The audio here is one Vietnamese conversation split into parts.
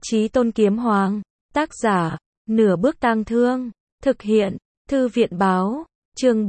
Chí Tôn Kiếm Hoàng. Tác giả, Nửa Bước Tang Thương. Thực hiện, Thư viện Báo. Chương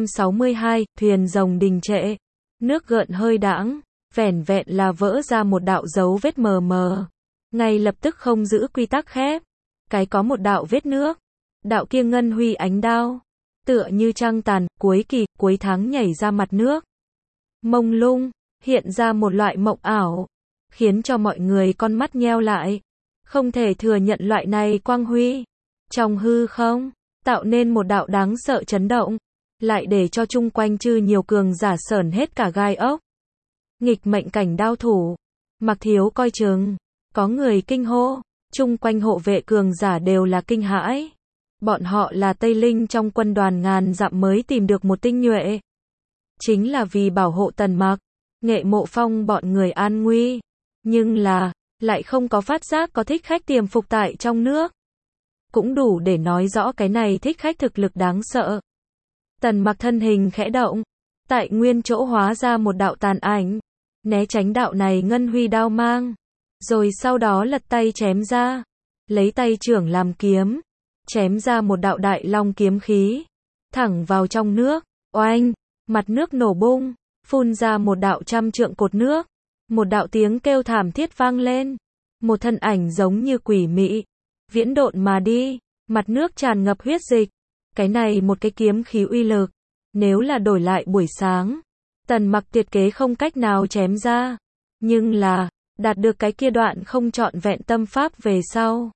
762, thuyền rồng đình trệ. Nước gợn hơi đãng, vẻn vẹn là vỡ ra một đạo dấu vết mờ mờ. Ngay lập tức không giữ quy tắc khép. Cái có một đạo vết nước. Đạo kia ngân huy ánh đao. Tựa như trăng tàn, cuối kỳ, cuối tháng nhảy ra mặt nước. Mông lung, hiện ra một loại mộng ảo. Khiến cho mọi người con mắt nheo lại. Không thể thừa nhận loại này quang huy. Trong hư không, tạo nên một đạo đáng sợ chấn động. Lại để cho chung quanh chư nhiều cường giả sởn hết cả gai ốc. Nghịch mệnh cảnh đao thủ. Mặc Thiếu coi chừng. Có người kinh hô. Chung quanh hộ vệ cường giả đều là kinh hãi. Bọn họ là Tây Linh trong quân đoàn ngàn dặm mới tìm được một tinh nhuệ. Chính là vì bảo hộ Tần Mặc, Nghệ Mộ Phong bọn người an nguy. Nhưng là, lại không có phát giác có thích khách tiềm phục tại trong nước. Cũng đủ để nói rõ cái này thích khách thực lực đáng sợ. Tần Mặc thân hình khẽ động, tại nguyên chỗ hóa ra một đạo tàn ảnh, né tránh đạo này ngân huy đao mang, rồi sau đó lật tay chém ra, lấy tay trưởng làm kiếm, chém ra một đạo đại long kiếm khí, thẳng vào trong nước. Oanh, mặt nước nổ bung, phun ra một đạo trăm trượng cột nước, một đạo tiếng kêu thảm thiết vang lên, một thân ảnh giống như quỷ mị viễn độn mà đi, mặt nước tràn ngập huyết dịch. Cái này một cái kiếm khí uy lực, nếu là đổi lại buổi sáng, Tần Mặc tuyệt kế không cách nào chém ra, nhưng là đạt được cái kia đoạn không trọn vẹn tâm pháp về sau,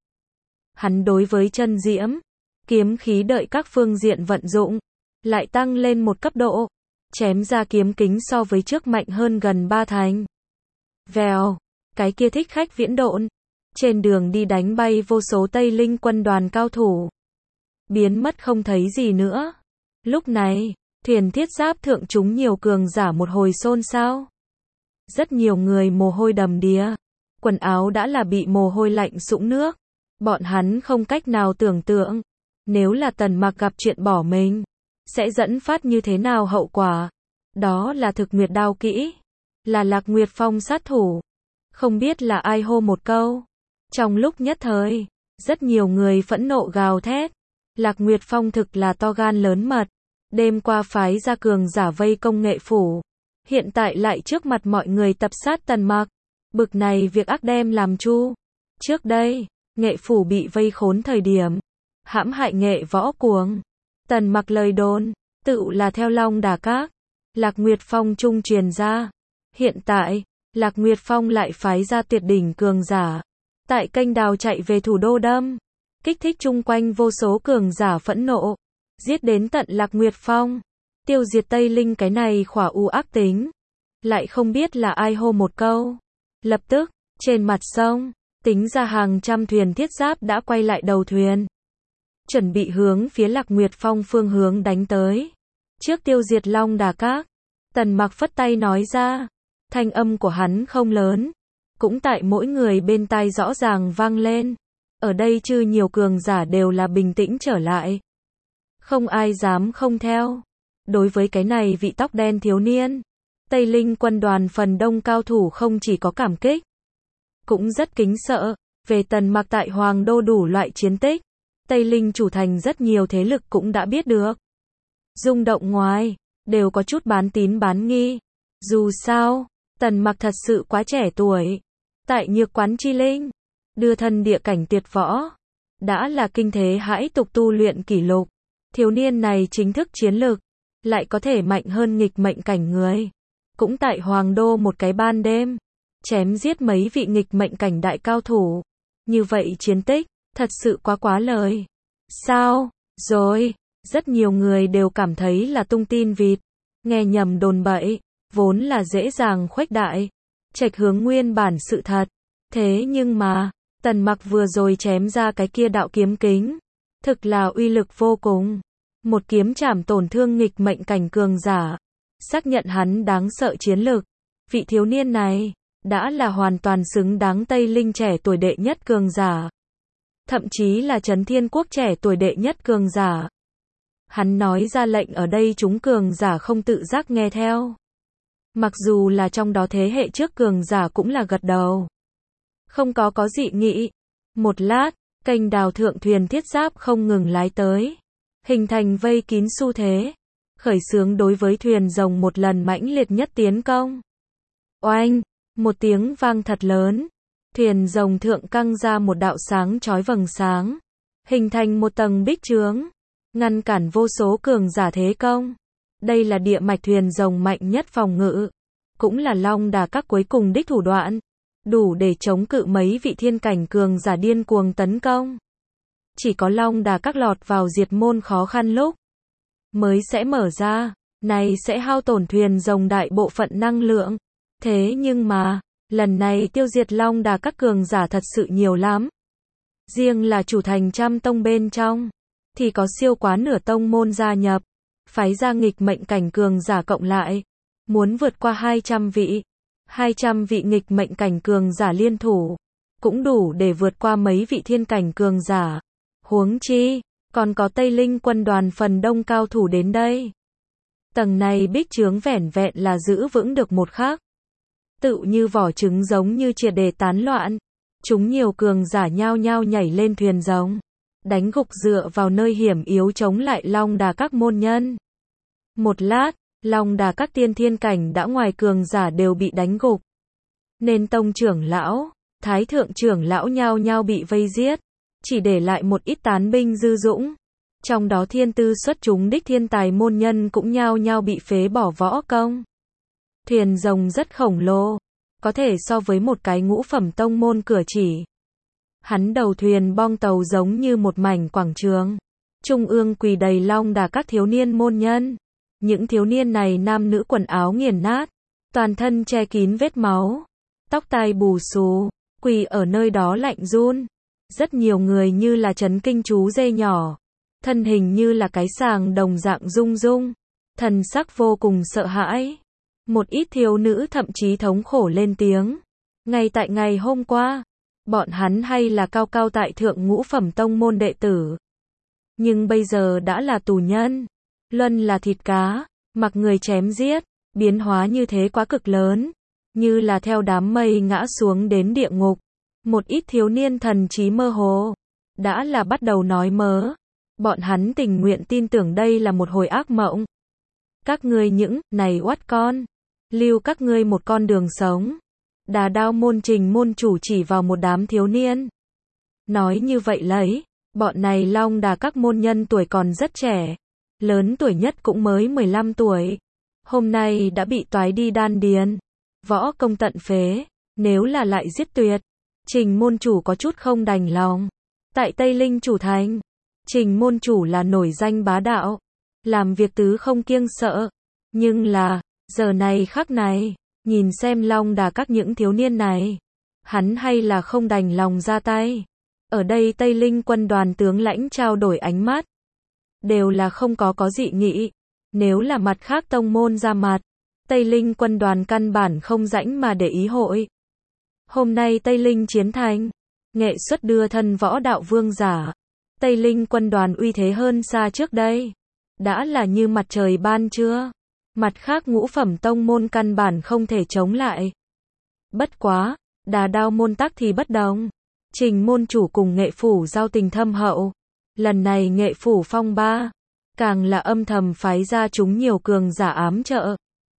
hắn đối với chân diễm kiếm khí đợi các phương diện vận dụng, lại tăng lên một cấp độ, chém ra kiếm kính so với trước mạnh hơn gần 3 thành. Vèo, cái kia thích khách viễn độn, trên đường đi đánh bay vô số Tây Linh quân đoàn cao thủ, biến mất không thấy gì nữa. Lúc này, thuyền thiết giáp thượng chúng nhiều cường giả một hồi xôn xao. Rất nhiều người mồ hôi đầm đìa, quần áo đã là bị mồ hôi lạnh sũng nước. Bọn hắn không cách nào tưởng tượng, nếu là Tần Mặc gặp chuyện bỏ mình, sẽ dẫn phát như thế nào hậu quả. Đó là Thực Nguyệt đao kỹ, là Lạc Nguyệt Phong sát thủ. Không biết là ai hô một câu. Trong lúc nhất thời, rất nhiều người phẫn nộ gào thét. Lạc Nguyệt Phong thực là to gan lớn mật. Đêm qua phái ra cường giả vây công Nghệ phủ, hiện tại lại trước mặt mọi người tập sát Tần Mặc. Bực này việc ác đem làm chu. Trước đây, Nghệ phủ bị vây khốn thời điểm, hãm hại Nghệ võ cuồng. Tần Mặc lời đồn, tự là theo Long Đà Các, Lạc Nguyệt Phong trung truyền ra. Hiện tại, Lạc Nguyệt Phong lại phái ra tuyệt đỉnh cường giả, tại kênh đào chạy về thủ đô đâm, kích thích chung quanh vô số cường giả phẫn nộ, giết đến tận Lạc Nguyệt Phong, tiêu diệt Tây Linh cái này khỏa u ác tính. Lại không biết là ai hô một câu. Lập tức, trên mặt sông, tính ra hàng trăm thuyền thiết giáp đã quay lại đầu thuyền, chuẩn bị hướng phía Lạc Nguyệt Phong phương hướng đánh tới. Trước tiêu diệt Long Đà Các, Tần Mặc phất tay nói ra. Thanh âm của hắn không lớn, cũng tại mỗi người bên tai rõ ràng vang lên. Ở đây chư nhiều cường giả đều là bình tĩnh trở lại. Không ai dám không theo. Đối với cái này vị tóc đen thiếu niên, Tây Linh quân đoàn phần đông cao thủ không chỉ có cảm kích, cũng rất kính sợ. Về Tần Mặc tại Hoàng Đô đủ loại chiến tích, Tây Linh chủ thành rất nhiều thế lực cũng đã biết được. Rung động ngoài, đều có chút bán tín bán nghi. Dù sao, Tần Mặc thật sự quá trẻ tuổi. Tại Nhược Quán Chi Linh, đưa thân địa cảnh tuyệt võ, đã là kinh thế hãi tục tu luyện kỷ lục. Thiếu niên này chính thức chiến lực, lại có thể mạnh hơn nghịch mệnh cảnh người. Cũng tại Hoàng Đô một cái ban đêm, chém giết mấy vị nghịch mệnh cảnh đại cao thủ. Như vậy chiến tích, thật sự quá lời. Sao? Rồi, rất nhiều người đều cảm thấy là tung tin vịt, nghe nhầm đồn bậy, vốn là dễ dàng khuếch đại, chệch hướng nguyên bản sự thật. Thế nhưng mà, Tần Mặc vừa rồi chém ra cái kia đạo kiếm kính, thực là uy lực vô cùng. Một kiếm chảm tổn thương nghịch mệnh cảnh cường giả, xác nhận hắn đáng sợ chiến lực. Vị thiếu niên này, đã là hoàn toàn xứng đáng Tây Linh trẻ tuổi đệ nhất cường giả. Thậm chí là Trấn Thiên Quốc trẻ tuổi đệ nhất cường giả. Hắn nói ra lệnh ở đây chúng cường giả không tự giác nghe theo. Mặc dù là trong đó thế hệ trước cường giả cũng là gật đầu. Không có dị nghị, Một lát, kênh đào thượng thuyền thiết giáp không ngừng lái tới, hình thành vây kín xu thế, khởi xướng đối với thuyền rồng một lần mãnh liệt nhất tiến công. Oanh, một tiếng vang thật lớn, thuyền rồng thượng căng ra một đạo sáng chói vầng sáng, hình thành một tầng bích chướng, ngăn cản vô số cường giả thế công. Đây là địa mạch thuyền rồng mạnh nhất phòng ngự, cũng là Long Đà Các cuối cùng đích thủ đoạn, đủ để chống cự mấy vị thiên cảnh cường giả điên cuồng tấn công. Chỉ có Long Đà Các lọt vào diệt môn khó khăn lúc mới sẽ mở ra, này sẽ hao tổn thuyền rồng đại bộ phận năng lượng. Thế nhưng mà, lần này tiêu diệt Long Đà Các cường giả thật sự nhiều lắm. Riêng là chủ thành trăm tông bên trong, thì có siêu quá nửa tông môn gia nhập, phái ra nghịch mệnh cảnh cường giả cộng lại, muốn vượt qua 200 vị. 200 vị nghịch mệnh cảnh cường giả liên thủ, cũng đủ để vượt qua mấy vị thiên cảnh cường giả. Huống chi, còn có Tây Linh quân đoàn phần đông cao thủ đến đây. Tầng này bích chướng vẻn vẹn là giữ vững được một khắc, tự như vỏ trứng giống như triệt để tán loạn. Chúng nhiều cường giả nhao nhao nhảy lên thuyền rồng, đánh gục dựa vào nơi hiểm yếu chống lại Long Đà Các môn nhân. Một lát, Long Đà Các tiên thiên cảnh đã ngoài cường giả đều bị đánh gục, nên tông trưởng lão, thái thượng trưởng lão nhao nhao bị vây giết, chỉ để lại một ít tán binh dư dũng. Trong đó thiên tư xuất chúng đích thiên tài môn nhân cũng nhao nhao bị phế bỏ võ công. Thuyền rồng rất khổng lồ, có thể so với một cái ngũ phẩm tông môn cửa chỉ. Hắn đầu thuyền bong tàu giống như một mảnh quảng trường, trung ương quỳ đầy Long Đà Các thiếu niên môn nhân. Những thiếu niên này nam nữ quần áo nghiền nát, toàn thân che kín vết máu, tóc tai bù xù, quỳ ở nơi đó lạnh run. Rất nhiều người như là chấn kinh chú dê nhỏ, thân hình như là cái sàng đồng dạng rung rung, thần sắc vô cùng sợ hãi. Một ít thiếu nữ thậm chí thống khổ lên tiếng. Ngay tại ngày hôm qua, bọn hắn hay là cao cao tại thượng ngũ phẩm tông môn đệ tử, nhưng bây giờ đã là tù nhân. Luân là thịt cá, mặc người chém giết, biến hóa như thế quá cực lớn, như là theo đám mây ngã xuống đến địa ngục. Một ít thiếu niên thần trí mơ hồ, đã là bắt đầu nói mớ. Bọn hắn tình nguyện tin tưởng đây là một hồi ác mộng. Các ngươi những này oắt con, lưu các ngươi một con đường sống. Đà Đao môn Trình môn chủ chỉ vào một đám thiếu niên. Nói như vậy lấy, bọn này Long Đà Các môn nhân tuổi còn rất trẻ. Lớn tuổi nhất cũng mới 15 tuổi. Hôm nay đã bị toái đi đan điền, võ công tận phế, nếu là lại giết tuyệt. Trình môn chủ có chút không đành lòng. Tại Tây Linh chủ thành, Trình môn chủ là nổi danh bá đạo, làm việc tứ không kiêng sợ. Nhưng là, giờ này khắc này, nhìn xem Long Đà Các những thiếu niên này, hắn hay là không đành lòng ra tay. Ở đây Tây Linh quân đoàn tướng lãnh trao đổi ánh mắt, đều là không có dị nghị. Nếu là mặt khác tông môn ra mặt, Tây Linh quân đoàn căn bản không rãnh mà để ý hội. Hôm nay Tây Linh chiến thành, nghệ xuất đưa thân võ đạo vương giả. Tây Linh quân đoàn uy thế hơn xa trước đây, đã là như mặt trời ban trưa. Mặt khác ngũ phẩm tông môn căn bản không thể chống lại. Bất quá, Đà Đao môn tắc thì bất đồng. Trình môn chủ cùng nghệ phủ giao tình thâm hậu. Lần này nghệ phủ phong ba, càng là âm thầm phái ra chúng nhiều cường giả ám trợ.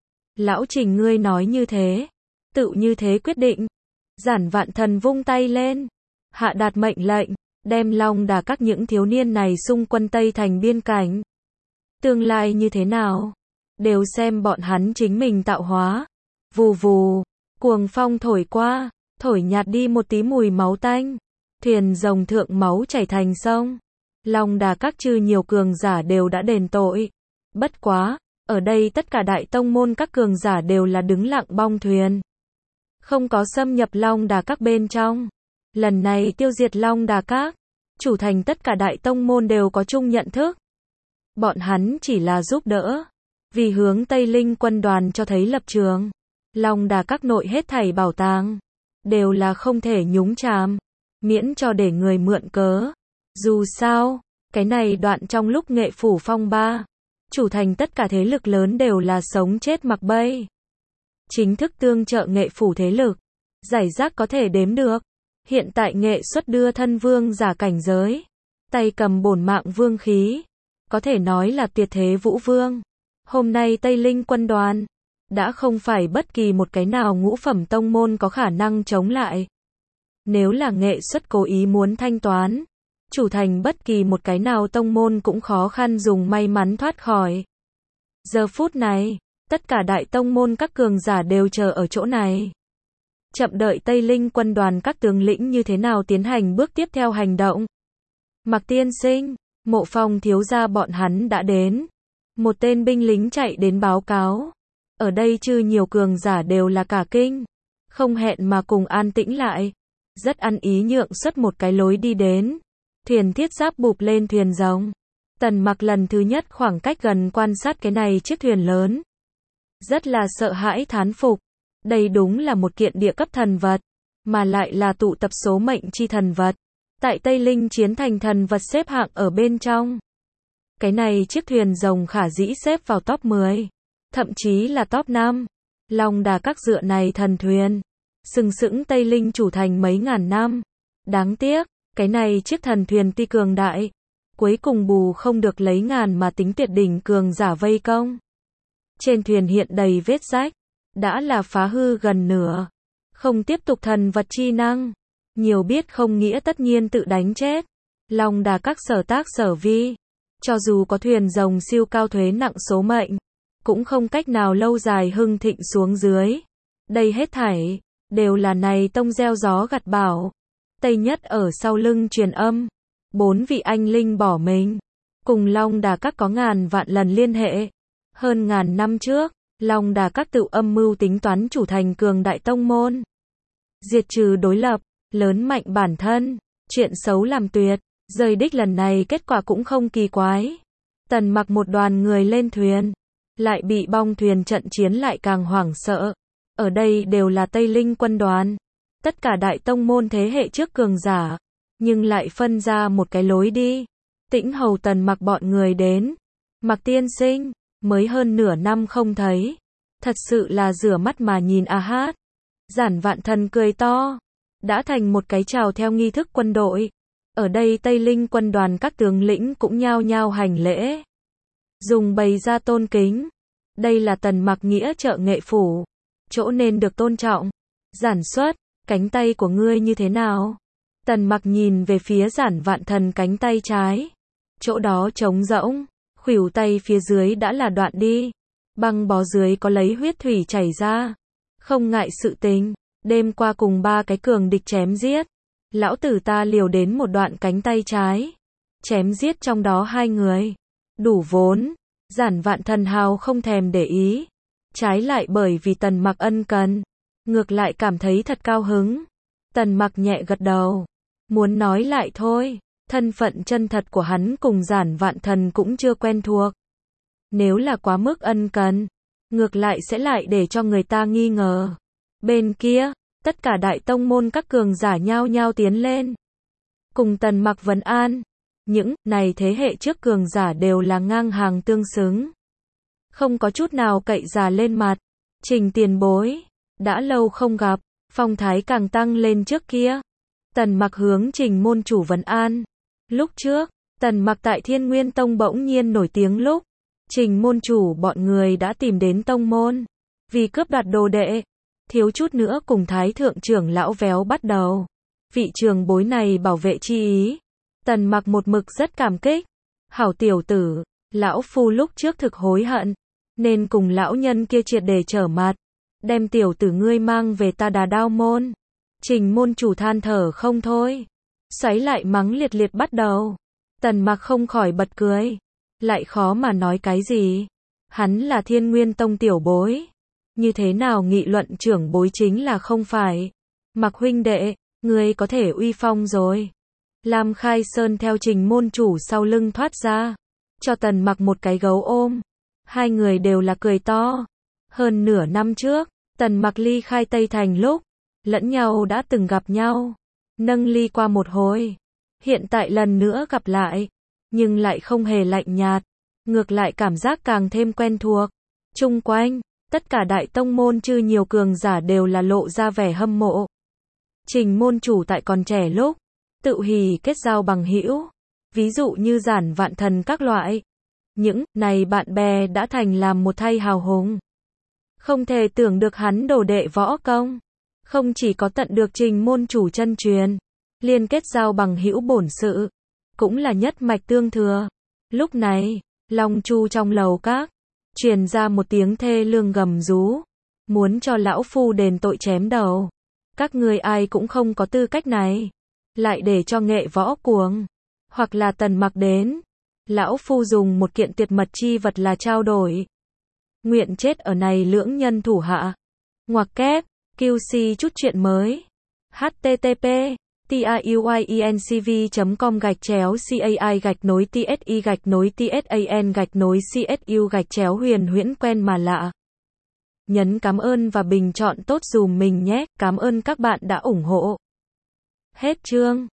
Lão Trình ngươi nói như thế, tự như thế quyết định. Giản Vạn Thần vung tay lên, hạ đạt mệnh lệnh, đem Long Đà Các những thiếu niên này xung quân Tây thành biên cảnh. Tương lai như thế nào, đều xem bọn hắn chính mình tạo hóa. Vù vù, cuồng phong thổi qua, thổi nhạt đi một tí mùi máu tanh. Thuyền rồng thượng máu chảy thành sông. Long Đà Các chư nhiều cường giả đều đã đền tội. Bất quá, ở đây tất cả đại tông môn các cường giả đều là đứng lặng bong thuyền, không có xâm nhập Long Đà Các bên trong. Lần này tiêu diệt Long Đà Các, chủ thành tất cả đại tông môn đều có chung nhận thức. Bọn hắn chỉ là giúp đỡ, vì hướng Tây Linh quân đoàn cho thấy lập trường. Long Đà Các nội hết thảy bảo tàng, đều là không thể nhúng chàm, miễn cho để người mượn cớ. Dù sao, cái này đoạn trong lúc nghệ phủ phong ba, chủ thành tất cả thế lực lớn đều là sống chết mặc bay. Chính thức tương trợ nghệ phủ thế lực, giải rác có thể đếm được. Hiện tại nghệ xuất đưa thân vương giả cảnh giới, tay cầm bổn mạng vương khí, có thể nói là tuyệt thế vũ vương. Hôm nay Tây Linh quân đoàn đã không phải bất kỳ một cái nào ngũ phẩm tông môn có khả năng chống lại. Nếu là nghệ xuất cố ý muốn thanh toán, chủ thành bất kỳ một cái nào tông môn cũng khó khăn dùng may mắn thoát khỏi. Giờ phút này, tất cả đại tông môn các cường giả đều chờ ở chỗ này. Chậm đợi Tây Linh quân đoàn các tướng lĩnh như thế nào tiến hành bước tiếp theo hành động. Mạc tiên sinh, Mộ Phong thiếu gia bọn hắn đã đến. Một tên binh lính chạy đến báo cáo. Ở đây chư nhiều cường giả đều là cả kinh. Không hẹn mà cùng an tĩnh lại. Rất ăn ý nhượng xuất một cái lối đi đến. Thuyền thiết giáp bụp lên thuyền rồng. Tần Mặc lần thứ nhất khoảng cách gần quan sát cái này chiếc thuyền lớn. Rất là sợ hãi thán phục. Đây đúng là một kiện địa cấp thần vật. Mà lại là tụ tập số mệnh chi thần vật. Tại Tây Linh chiến thành thần vật xếp hạng ở bên trong. Cái này chiếc thuyền rồng khả dĩ xếp vào top 10. Thậm chí là top 5. Long Đà các dựa này thần thuyền. Sừng sững Tây Linh chủ thành mấy ngàn năm. Đáng tiếc, cái này chiếc thần thuyền tuy cường đại. Cuối cùng bù không được lấy ngàn mà tính tuyệt đỉnh cường giả vây công. Trên thuyền hiện đầy vết rách. Đã là phá hư gần nửa. Không tiếp tục thần vật chi năng. Nhiều biết không nghĩa tất nhiên tự đánh chết. Long Đà các sở tác sở vi. Cho dù có thuyền rồng siêu cao thuế nặng số mệnh. Cũng không cách nào lâu dài hưng thịnh xuống dưới. Đây hết thảy. Đều là này tông gieo gió gặt bão. Tây Nhất ở sau lưng truyền âm. 4 vị anh linh bỏ mình. Cùng Long Đà các có ngàn vạn lần liên hệ. Hơn ngàn năm trước. Long Đà các tự âm mưu tính toán chủ thành cường đại tông môn. Diệt trừ đối lập. Lớn mạnh bản thân. Chuyện xấu làm tuyệt. Rời đích lần này kết quả cũng không kỳ quái. Tần Mặc một đoàn người lên thuyền. Lại bị bong thuyền trận chiến lại càng hoảng sợ. Ở đây đều là Tây Linh quân đoàn. Tất cả đại tông môn thế hệ trước cường giả. Nhưng lại phân ra một cái lối đi. Tĩnh hầu Tần Mặc bọn người đến. Mặc tiên sinh. Mới hơn nửa năm không thấy. Thật sự là rửa mắt mà nhìn a hát. Giản Vạn Thần cười to. Đã thành một cái chào theo nghi thức quân đội. Ở đây Tây Linh quân đoàn các tướng lĩnh cũng nhao nhao hành lễ. Dùng bày ra tôn kính. Đây là Tần Mặc nghĩa trợ nghệ phủ. Chỗ nên được tôn trọng. Giản Xuất, cánh tay của ngươi như thế nào? Tần Mặc nhìn về phía Giản Vạn Thần cánh tay trái. Chỗ đó trống rỗng. Khuỷu tay phía dưới đã là đoạn đi. Băng bó dưới có lấy huyết thủy chảy ra. Không ngại sự tình. Đêm qua cùng 3 cái cường địch chém giết. Lão tử ta liều đến một đoạn cánh tay trái. Chém giết trong đó 2 người. Đủ vốn. Giản Vạn Thần hào không thèm để ý. Trái lại bởi vì Tần Mặc ân cần. Ngược lại cảm thấy thật cao hứng. Tần Mặc nhẹ gật đầu. Muốn nói lại thôi. Thân phận chân thật của hắn cùng Giản Vạn Thần cũng chưa quen thuộc. Nếu là quá mức ân cần. Ngược lại sẽ lại để cho người ta nghi ngờ. Bên kia, tất cả đại tông môn các cường giả nhao nhao tiến lên. Cùng Tần Mặc vấn an. Những này thế hệ trước cường giả đều là ngang hàng tương xứng. Không có chút nào cậy già lên mặt. Trình tiền bối. Đã lâu không gặp. Phong thái càng tăng lên trước kia. Tần Mặc hướng Trình môn chủ vấn an. Lúc trước, Tần Mặc tại Thiên Nguyên Tông bỗng nhiên nổi tiếng lúc. Trình môn chủ bọn người đã tìm đến tông môn. Vì cướp đoạt đồ đệ. Thiếu chút nữa cùng Thái thượng trưởng lão véo bắt đầu. Vị trường bối này bảo vệ chi ý. Tần Mặc một mực rất cảm kích. Hảo tiểu tử, lão phu lúc trước thực hối hận. Nên cùng lão nhân kia triệt để trở mặt. Đem tiểu tử ngươi mang về ta Đà Đao môn. Trình môn chủ than thở không thôi. Xoáy lại mắng liệt liệt bắt đầu. Tần Mặc không khỏi bật cười. Lại khó mà nói cái gì. Hắn là Thiên Nguyên Tông tiểu bối. Như thế nào nghị luận trưởng bối chính là không phải. Mặc huynh đệ, ngươi có thể uy phong rồi. Lam Khai Sơn theo Trình môn chủ sau lưng thoát ra. Cho Tần Mặc một cái gấu ôm. Hai người đều là cười to. Hơn nửa năm trước, Tần Mặc ly khai Tây Thành lúc. Lẫn nhau đã từng gặp nhau. Nâng ly qua một hồi. Hiện tại lần nữa gặp lại. Nhưng lại không hề lạnh nhạt. Ngược lại cảm giác càng thêm quen thuộc. Chung quanh, tất cả đại tông môn chư nhiều cường giả đều là lộ ra vẻ hâm mộ. Trình môn chủ tại còn trẻ lúc, tự hì kết giao bằng hữu, ví dụ như Giản Vạn Thần các loại. Những này bạn bè đã thành làm một thay hào hùng. Không thể tưởng được hắn đồ đệ võ công, không chỉ có tận được trình môn chủ chân truyền, liên kết giao bằng hữu bổn sự, cũng là nhất mạch tương thừa. Lúc này, Long Chu trong lầu các, truyền ra một tiếng thê lương gầm rú, muốn cho lão phu đền tội chém đầu. Các ngươi ai cũng không có tư cách này, lại để cho Nghệ Võ Cuồng hoặc là Tần Mặc đến, lão phu dùng một kiện tuyệt mật chi vật là trao đổi. Nguyện chết ở này lưỡng nhân thủ hạ. Ngoặc kép, QC chút chuyện mới. http taiuinCV.com/cai-tsi-tsan-tsu-huyền huyễn quen mà lạ. Nhấn cảm ơn và bình chọn tốt dùm mình nhé. Cảm ơn các bạn đã ủng hộ. Hết chương.